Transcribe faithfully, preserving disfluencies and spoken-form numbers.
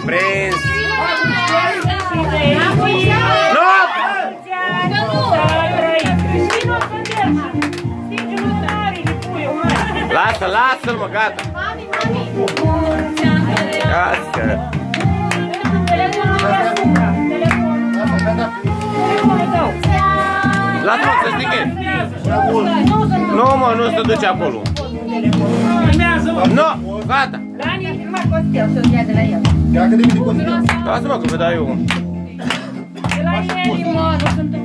prins! Lasă, lasă-l, mă, gata! Lasă! Lasă-mă să stinghe! Nu, mă, nu se duce acolo! Nu, gata! Lasă-mă că vă dau eu! De la ei, mă, nu sunt